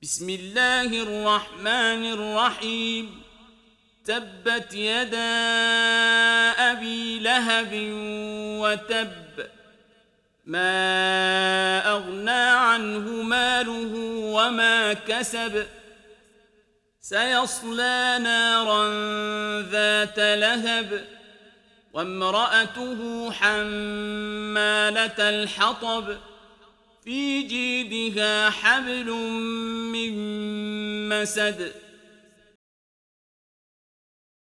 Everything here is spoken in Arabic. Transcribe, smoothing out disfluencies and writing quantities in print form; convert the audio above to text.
بسم الله الرحمن الرحيم. تبت يدا أبي لهب وتب، ما أغنى عنه ماله وما كسب، سيصلى نارا ذات لهب وامرأته حمالة الحطب في جيدها حبل من مسد